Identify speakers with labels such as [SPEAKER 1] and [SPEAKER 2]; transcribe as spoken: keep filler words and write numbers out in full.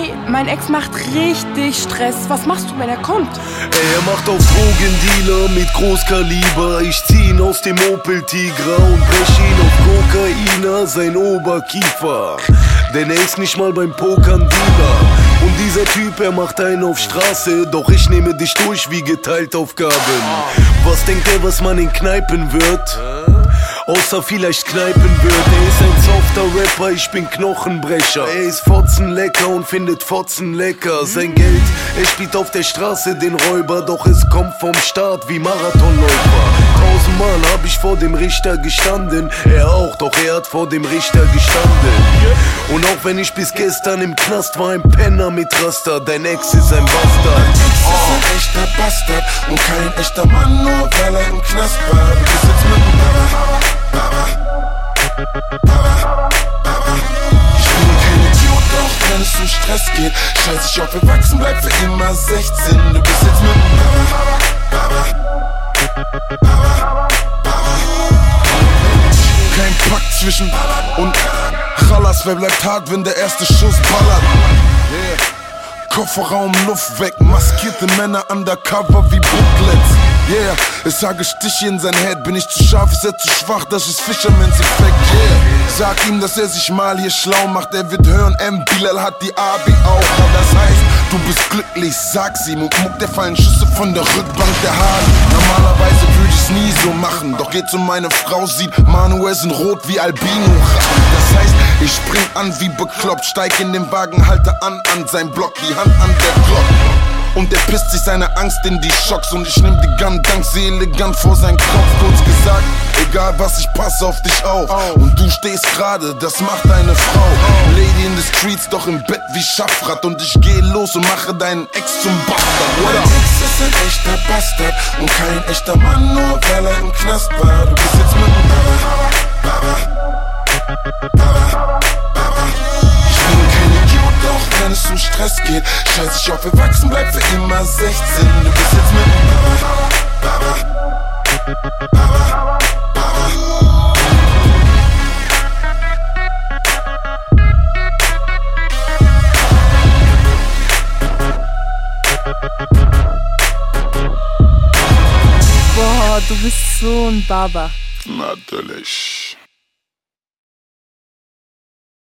[SPEAKER 1] Baby, mein Ex macht richtig Stress. Was machst du, wenn er kommt?
[SPEAKER 2] Ey, er macht auf Drogendealer mit Großkaliber. Ich zieh ihn aus dem Opel Tigra und brech ihn auf Kokaina, sein Oberkiefer. Denn er ist nicht mal beim Pokern Dealer. Und dieser Typ, er macht einen auf Straße. Doch ich nehme dich durch wie geteilt Aufgaben. Was denkt er, was man in Kneipen wird? Außer vielleicht Kneipen wird. Er ist ein softer Rapper, ich bin Knochenbrecher. Er ist fotzenlecker und findet Fotzen lecker. Sein Geld, er spielt auf der Straße den Räuber. Doch es kommt vom Start wie Marathonläufer. Tausendmal hab ich vor dem Richter gestanden. Er auch, doch er hat vor dem Richter gestanden. Und auch wenn ich bis gestern im Knast war, ein Penner mit Raster. Dein Ex ist ein Bastard.
[SPEAKER 3] Dein Ex ist ein echter Bastard und kein echter Mann, nur weil er im Knast war. Du bist jetzt mit dem Baba, Baba, Baba, Baba. Ich bin kein Idiot, doch wenn es um Stress geht, scheiß ich auf erwachsen, bleib für immer sechzehn. Du bist jetzt mit dem Baba, Baba, Baba, Baba. Kein Pakt zwischen und Chalas, wer bleibt hart, wenn der erste Schuss ballert? Yeah. Kofferraum, Luft weg, maskierte Männer undercover wie Booklets. Yeah, ich sage Stiche in sein Head, bin ich zu scharf, ist er zu schwach, das ist Fisherman's Effekt. Yeah, sag ihm, dass er sich mal hier schlau macht, er wird hören, M. Bilal hat die Abi auch. Das heißt, du bist glücklich, sag's ihm und muck, der fallen Schüsse von der Rückbank der Harley. Normalerweise würde ich's nie so machen, doch geht's um meine Frau, sieht Manuelsen rot wie Albino. Das heißt, ich spring an wie bekloppt, steig in den Wagen, halte an an sein Block, die Hand an der Glocke. Und er pisst sich seine Angst in die Schocks und ich nehm die Gun, dank sie elegant vor seinen Kopf. Kurz gesagt, egal was, ich pass auf dich auf. Und du stehst gerade, das macht deine Frau. Lady in the streets, doch im Bett wie Schaffrat. Und ich geh los und mache deinen Ex zum Bastard. Dein Ex ist ein echter Bastard und kein echter Mann, nur weil er im Knast war. Du bist jetzt mit dem Baba, Baba, Baba, Baba. Ich bin kein Idiot, doch wenn es um Stress geht, scheiß ich auf erwachsen, bleib für immer sechzehn. Du bist jetzt mit dem Baba, Baba, Baba, Baba.
[SPEAKER 1] Boah, du bist so ein Baba.
[SPEAKER 3] Natürlich.